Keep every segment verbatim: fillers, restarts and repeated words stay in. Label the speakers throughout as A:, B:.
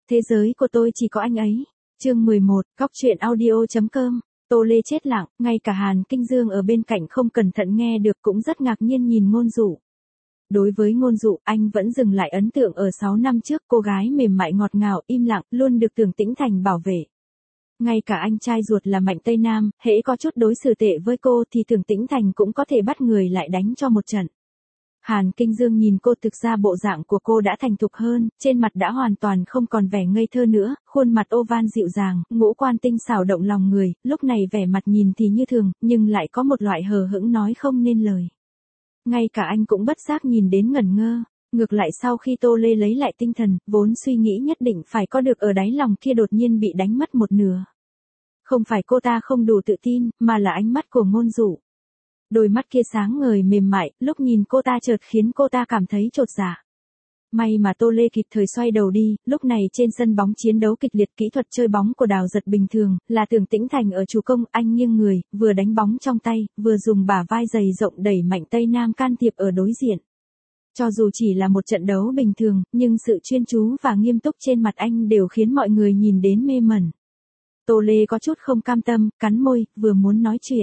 A: Thế giới của tôi chỉ có anh ấy. Chương mười một, Góc truyện audio.com. Tô Lê chết lặng, ngay cả Hàn Kinh Dương ở bên cạnh không cẩn thận nghe được cũng rất ngạc nhiên nhìn Ngôn Dụ. Đối với Ngôn Dụ, anh vẫn dừng lại ấn tượng ở sáu năm trước, cô gái mềm mại ngọt ngào, im lặng, luôn được Tưởng Tĩnh Thành bảo vệ. Ngay cả anh trai ruột là Mạnh Tây Nam, hễ có chút đối xử tệ với cô thì Tưởng Tĩnh Thành cũng có thể bắt người lại đánh cho một trận. Hàn Kinh Dương nhìn cô, thực ra bộ dạng của cô đã thành thục hơn, trên mặt đã hoàn toàn không còn vẻ ngây thơ nữa, khuôn mặt oval dịu dàng, ngũ quan tinh xảo động lòng người, lúc này vẻ mặt nhìn thì như thường, nhưng lại có một loại hờ hững nói không nên lời. Ngay cả anh cũng bất giác nhìn đến ngẩn ngơ. Ngược lại sau khi Tô Lê lấy lại tinh thần, vốn suy nghĩ nhất định phải có được ở đáy lòng kia đột nhiên bị đánh mất một nửa. Không phải cô ta không đủ tự tin, mà là ánh mắt của Ngôn Dụ. Đôi mắt kia sáng ngời mềm mại, lúc nhìn cô ta chợt khiến cô ta cảm thấy chột dạ. May mà Tô Lê kịp thời xoay đầu đi, lúc này trên sân bóng chiến đấu kịch liệt, kỹ thuật chơi bóng của Đào Giật bình thường, là Tưởng Tĩnh Thành ở chủ công, anh nghiêng người, vừa đánh bóng trong tay, vừa dùng bả vai dày rộng đẩy Mạnh Tây Nam can thiệp ở đối diện. Cho dù chỉ là một trận đấu bình thường, nhưng sự chuyên chú và nghiêm túc trên mặt anh đều khiến mọi người nhìn đến mê mẩn. Tô Lê có chút không cam tâm, cắn môi, vừa muốn nói chuyện.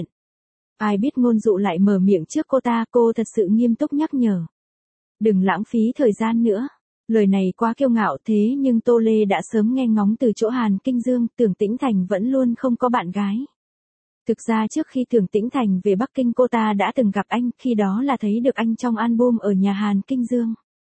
A: Ai biết Ngôn Dụ lại mở miệng trước cô ta, cô thật sự nghiêm túc nhắc nhở. Đừng lãng phí thời gian nữa. Lời này quá kiêu ngạo, thế nhưng Tô Lê đã sớm nghe ngóng từ chỗ Hàn Kinh Dương, Tưởng Tĩnh Thành vẫn luôn không có bạn gái. Thực ra trước khi Tưởng Tĩnh Thành về Bắc Kinh cô ta đã từng gặp anh, khi đó là thấy được anh trong album ở nhà Hàn Kinh Dương.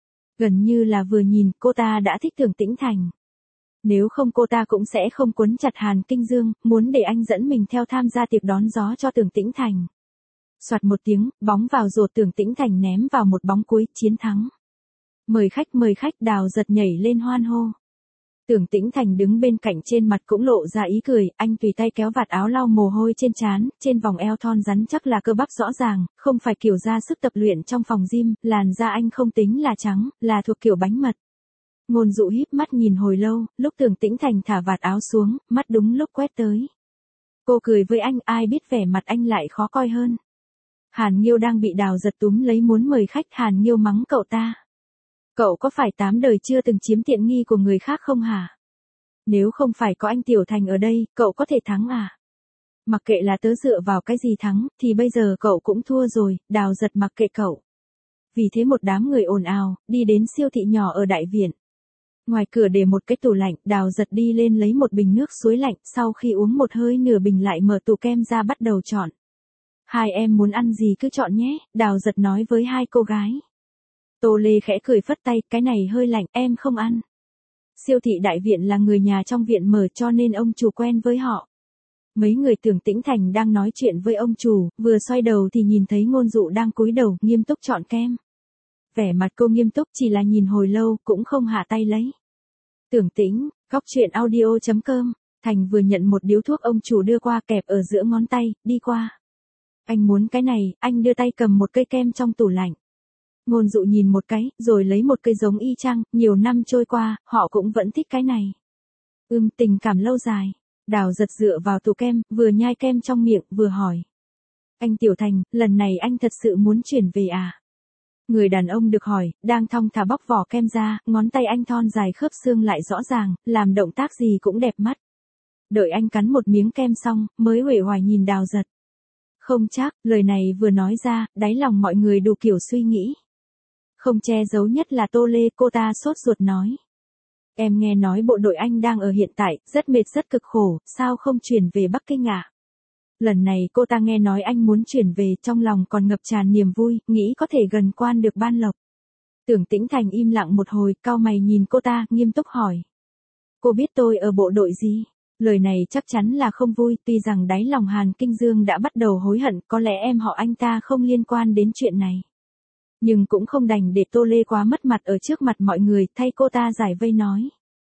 A: Gần như là vừa nhìn, cô ta đã thích Tưởng Tĩnh Thành. Nếu không cô ta cũng sẽ không quấn chặt Hàn Kinh Dương, muốn để anh dẫn mình theo tham gia tiệc đón gió cho Tưởng Tĩnh Thành. Soạt một tiếng, bóng vào rổ, Tưởng Tĩnh Thành ném vào một bóng cuối, chiến thắng. Mời khách mời khách, Đào Giật nhảy lên hoan hô. Tưởng Tĩnh Thành đứng bên cạnh trên mặt cũng lộ ra ý cười, anh tùy tay kéo vạt áo lau mồ hôi trên trán, trên vòng eo thon rắn chắc là cơ bắp rõ ràng, không phải kiểu ra sức tập luyện trong phòng gym, làn da anh không tính là trắng, là thuộc kiểu bánh mật. Ngôn Dụ híp mắt nhìn hồi lâu, lúc Tưởng Tĩnh Thành thả vạt áo xuống, mắt đúng lúc quét tới. Cô cười với anh, ai biết vẻ mặt anh lại khó coi hơn. Hàn Nghiêu đang bị Đào Giật túm lấy muốn mời khách, Hàn Nghiêu mắng cậu ta. Cậu có phải tám đời chưa từng chiếm tiện nghi của người khác không hả? Nếu không phải có anh Tiểu Thành ở đây, cậu có thể thắng à? Mặc kệ là tớ dựa vào cái gì thắng, thì bây giờ cậu cũng thua rồi, Đào Giật mặc kệ cậu. Vì thế một đám người ồn ào, đi đến siêu thị nhỏ ở đại viện. Ngoài cửa để một cái tủ lạnh, Đào Giật đi lên lấy một bình nước suối lạnh, sau khi uống một hơi nửa bình lại mở tủ kem ra bắt đầu chọn. Hai em muốn ăn gì cứ chọn nhé, Đào Giật nói với hai cô gái. Tô Lê khẽ cười phất tay, cái này hơi lạnh, em không ăn. Siêu thị đại viện là người nhà trong viện mở cho nên ông chủ quen với họ. Mấy người Tưởng Tĩnh Thành đang nói chuyện với ông chủ, vừa xoay đầu thì nhìn thấy Ngôn Dụ đang cúi đầu, nghiêm túc chọn kem. Vẻ mặt cô nghiêm túc, chỉ là nhìn hồi lâu, cũng không hạ tay lấy. Tưởng Tĩnh, Góc truyện audio.com. Thành vừa nhận một điếu thuốc ông chủ đưa qua, kẹp ở giữa ngón tay, đi qua. Anh muốn cái này, anh đưa tay cầm một cây kem trong tủ lạnh. Ngôn Dụ nhìn một cái, rồi lấy một cây giống y chang, nhiều năm trôi qua, họ cũng vẫn thích cái này. Ừm, tình cảm lâu dài. Đào Giật dựa vào tủ kem, vừa nhai kem trong miệng, vừa hỏi. Anh Tiểu Thành, lần này anh thật sự muốn chuyển về à? Người đàn ông được hỏi, đang thong thả bóc vỏ kem ra, ngón tay anh thon dài khớp xương lại rõ ràng, làm động tác gì cũng đẹp mắt. Đợi anh cắn một miếng kem xong, mới uể oải nhìn Đào Giật. Không chắc, lời này vừa nói ra, đáy lòng mọi người đủ kiểu suy nghĩ. Không che giấu nhất là Tô Lê, cô ta sốt ruột nói. Em nghe nói bộ đội anh đang ở hiện tại, rất mệt rất cực khổ, sao không chuyển về Bắc Kinh ạ? À? Lần này cô ta nghe nói anh muốn chuyển về, trong lòng còn ngập tràn niềm vui, nghĩ có thể gần quan được ban lộc. Tưởng Tĩnh Thành im lặng một hồi, cau mày nhìn cô ta, nghiêm túc hỏi. Cô biết tôi ở bộ đội gì? Lời này chắc chắn là không vui, tuy rằng đáy lòng Hàn Kinh Dương đã bắt đầu hối hận, có lẽ em họ anh ta không liên quan đến chuyện này. Nhưng cũng không đành để Tô Lê quá mất mặt ở trước mặt mọi người, thay cô ta giải vây nói.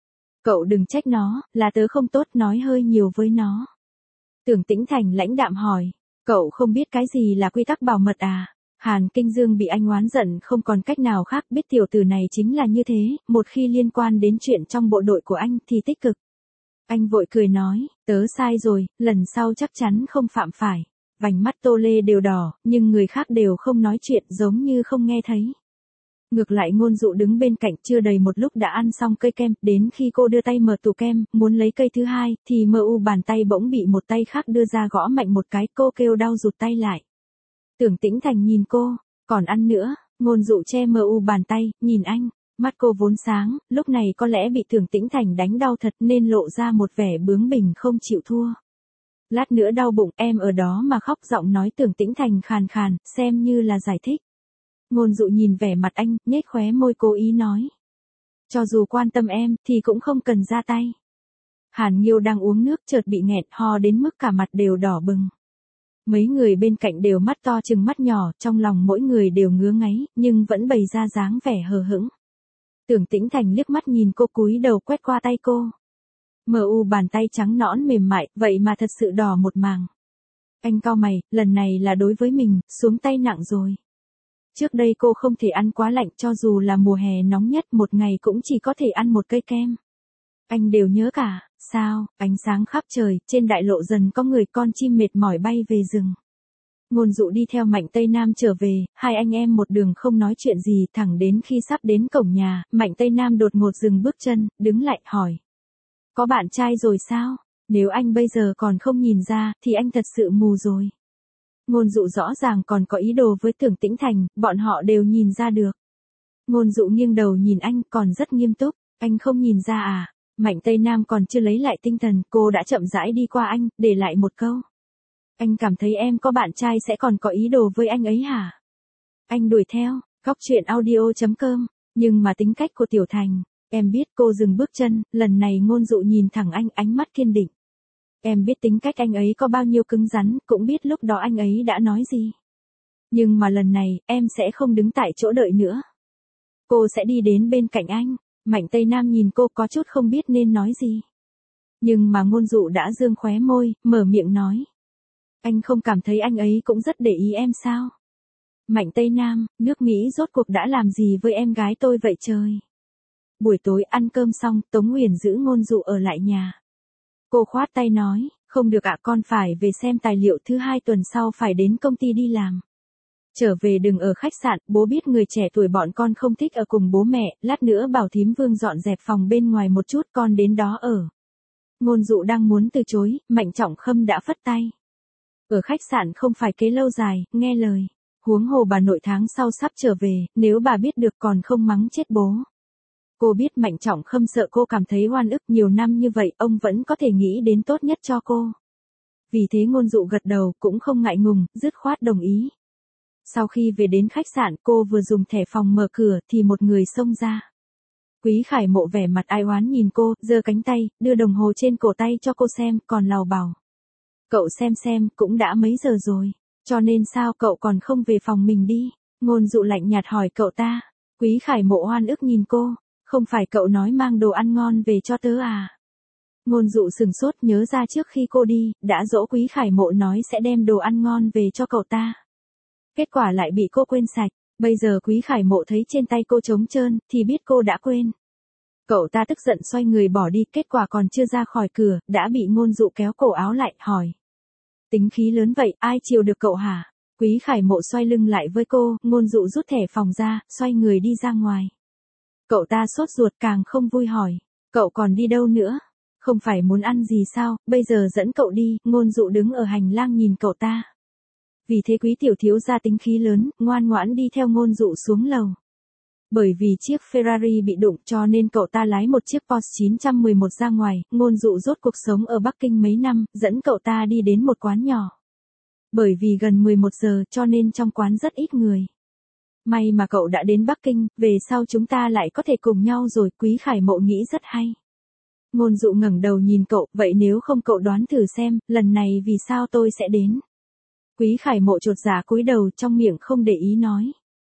A: Cậu đừng trách nó, là tớ không tốt, nói hơi nhiều với nó. Tưởng Tĩnh Thành lãnh đạm hỏi, cậu không biết cái gì là quy tắc bảo mật à? Hàn Kinh Dương bị anh oán giận không còn cách nào khác, biết tiểu tử này chính là như thế, một khi liên quan đến chuyện trong bộ đội của anh thì tích cực. Anh vội cười nói, tớ sai rồi, lần sau chắc chắn không phạm phải. Vành mắt Tô Lê đều đỏ, nhưng người khác đều không nói chuyện, giống như không nghe thấy. Ngược lại ngôn dụ đứng bên cạnh chưa đầy một lúc đã ăn xong cây kem, đến khi cô đưa tay mở tủ kem, muốn lấy cây thứ hai, thì mờ u bàn tay bỗng bị một tay khác đưa ra gõ mạnh một cái, cô kêu đau rụt tay lại. Tưởng Tĩnh Thành nhìn cô, còn ăn nữa, ngôn dụ che mờ u bàn tay, nhìn anh, mắt cô vốn sáng, lúc này có lẽ bị Tưởng Tĩnh Thành đánh đau thật nên lộ ra một vẻ bướng bỉnh không chịu thua. Lát nữa đau bụng, em ở đó mà khóc, giọng nói Tưởng Tĩnh Thành khàn khàn, xem như là giải thích. Ngôn dụ nhìn vẻ mặt anh, nhếch khóe môi cố ý nói. Cho dù quan tâm em, thì cũng không cần ra tay. Hàn Nghiêu đang uống nước chợt bị nghẹt ho đến mức cả mặt đều đỏ bừng. Mấy người bên cạnh đều mắt to chừng mắt nhỏ, trong lòng mỗi người đều ngứa ngáy, nhưng vẫn bày ra dáng vẻ hờ hững. Tưởng Tĩnh Thành liếc mắt nhìn cô cúi đầu quét qua tay cô. Mờ u bàn tay trắng nõn mềm mại, vậy mà thật sự đỏ một màng. Anh cau mày, lần này là đối với mình, xuống tay nặng rồi. Trước đây cô không thể ăn quá lạnh, cho dù là mùa hè nóng nhất một ngày cũng chỉ có thể ăn một cây kem. Anh đều nhớ cả, sao, ánh sáng khắp trời, trên đại lộ dần có người con chim mệt mỏi bay về rừng. Ngôn dụ đi theo Mạnh Tây Nam trở về, hai anh em một đường không nói chuyện gì, thẳng đến khi sắp đến cổng nhà, Mạnh Tây Nam đột ngột dừng bước chân, đứng lại hỏi. Có bạn trai rồi sao? Nếu anh bây giờ còn không nhìn ra, thì anh thật sự mù rồi. Ngôn dụ rõ ràng còn có ý đồ với Tưởng Tĩnh Thành, bọn họ đều nhìn ra được. Ngôn dụ nghiêng đầu nhìn anh, còn rất nghiêm túc, anh không nhìn ra à? Mạnh Tây Nam còn chưa lấy lại tinh thần, cô đã chậm rãi đi qua anh, để lại một câu. Anh cảm thấy em có bạn trai sẽ còn có ý đồ với anh ấy hả? Anh đuổi theo, góc truyện audio chấm com, nhưng mà tính cách của Tiểu Thành, em biết. Cô dừng bước chân, lần này ngôn dụ nhìn thẳng anh, ánh mắt kiên định. Em biết tính cách anh ấy có bao nhiêu cứng rắn, cũng biết lúc đó anh ấy đã nói gì. Nhưng mà lần này, em sẽ không đứng tại chỗ đợi nữa. Cô sẽ đi đến bên cạnh anh. Mạnh Tây Nam nhìn cô có chút không biết nên nói gì. Nhưng mà ngôn dụ đã dương khóe môi, mở miệng nói. Anh không cảm thấy anh ấy cũng rất để ý em sao? Mạnh Tây Nam, nước Mỹ rốt cuộc đã làm gì với em gái tôi vậy trời? Buổi tối ăn cơm xong, Tống Uyển giữ ngôn dụ ở lại nhà. Cô khoát tay nói, không được ạ, con phải về xem tài liệu, thứ hai tuần sau phải đến công ty đi làm. Trở về đừng ở khách sạn, bố biết người trẻ tuổi bọn con không thích ở cùng bố mẹ, lát nữa bảo thím Vương dọn dẹp phòng bên ngoài một chút, con đến đó ở. Ngôn dụ đang muốn từ chối, Mạnh Trọng Khâm đã phất tay. Ở khách sạn không phải kế lâu dài, nghe lời. Huống hồ bà nội tháng sau sắp trở về, nếu bà biết được còn không mắng chết bố. Cô biết Mạnh Trọng Khâm sợ cô cảm thấy oan ức, nhiều năm như vậy, ông vẫn có thể nghĩ đến tốt nhất cho cô. Vì thế ngôn dụ gật đầu, cũng không ngại ngùng, dứt khoát đồng ý. Sau khi về đến khách sạn, cô vừa dùng thẻ phòng mở cửa, thì một người xông ra. Quý Khải Mộ vẻ mặt ai oán nhìn cô, giơ cánh tay, đưa đồng hồ trên cổ tay cho cô xem, còn lào bảo. Cậu xem xem, cũng đã mấy giờ rồi, cho nên sao cậu còn không về phòng mình đi? Ngôn dụ lạnh nhạt hỏi cậu ta. Quý Khải Mộ oan ức nhìn cô, không phải cậu nói mang đồ ăn ngon về cho tớ à? Ngôn dụ sừng sốt, nhớ ra trước khi cô đi, đã dỗ Quý Khải Mộ nói sẽ đem đồ ăn ngon về cho cậu ta. Kết quả lại bị cô quên sạch, bây giờ Quý Khải Mộ thấy trên tay cô trống trơn, thì biết cô đã quên. Cậu ta tức giận xoay người bỏ đi, kết quả còn chưa ra khỏi cửa, đã bị ngôn dụ kéo cổ áo lại, hỏi. Tính khí lớn vậy, ai chiều được cậu hả? Quý Khải Mộ xoay lưng lại với cô, ngôn dụ rút thẻ phòng ra, xoay người đi ra ngoài. Cậu ta sốt ruột càng không vui hỏi. Cậu còn đi đâu nữa? Không phải muốn ăn gì sao, bây giờ dẫn cậu đi. Ngôn dụ đứng ở hành lang nhìn cậu ta. Vì thế Quý tiểu thiếu gia tính khí lớn, ngoan ngoãn đi theo ngôn dụ xuống lầu. Bởi vì chiếc Ferrari bị đụng cho nên cậu ta lái một chiếc Porsche chín một một ra ngoài. Ngôn dụ rốt cuộc sống ở Bắc Kinh mấy năm, dẫn cậu ta đi đến một quán nhỏ. Bởi vì gần mười một giờ cho nên trong quán rất ít người. May mà cậu đã đến Bắc Kinh, về sau chúng ta lại có thể cùng nhau rồi. Quý Khải Mộ nghĩ rất hay. Ngôn dụ ngẩng đầu nhìn cậu, vậy nếu không cậu đoán thử xem, lần này vì sao tôi sẽ đến? Quý Khải Mộ chột dạ cúi đầu, trong miệng không để ý nói.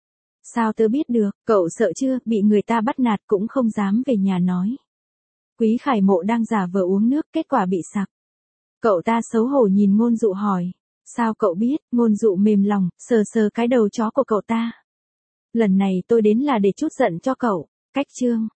A: Sao tớ biết được, cậu sợ chưa, bị người ta bắt nạt cũng không dám về nhà nói. Quý Khải Mộ đang giả vờ uống nước, kết quả bị sặc. Cậu ta xấu hổ nhìn ngôn dụ hỏi. Sao cậu biết? Ngôn dụ mềm lòng, sờ sờ cái đầu chó của cậu ta. Lần này tôi đến là để chút giận cho cậu. Cách chương.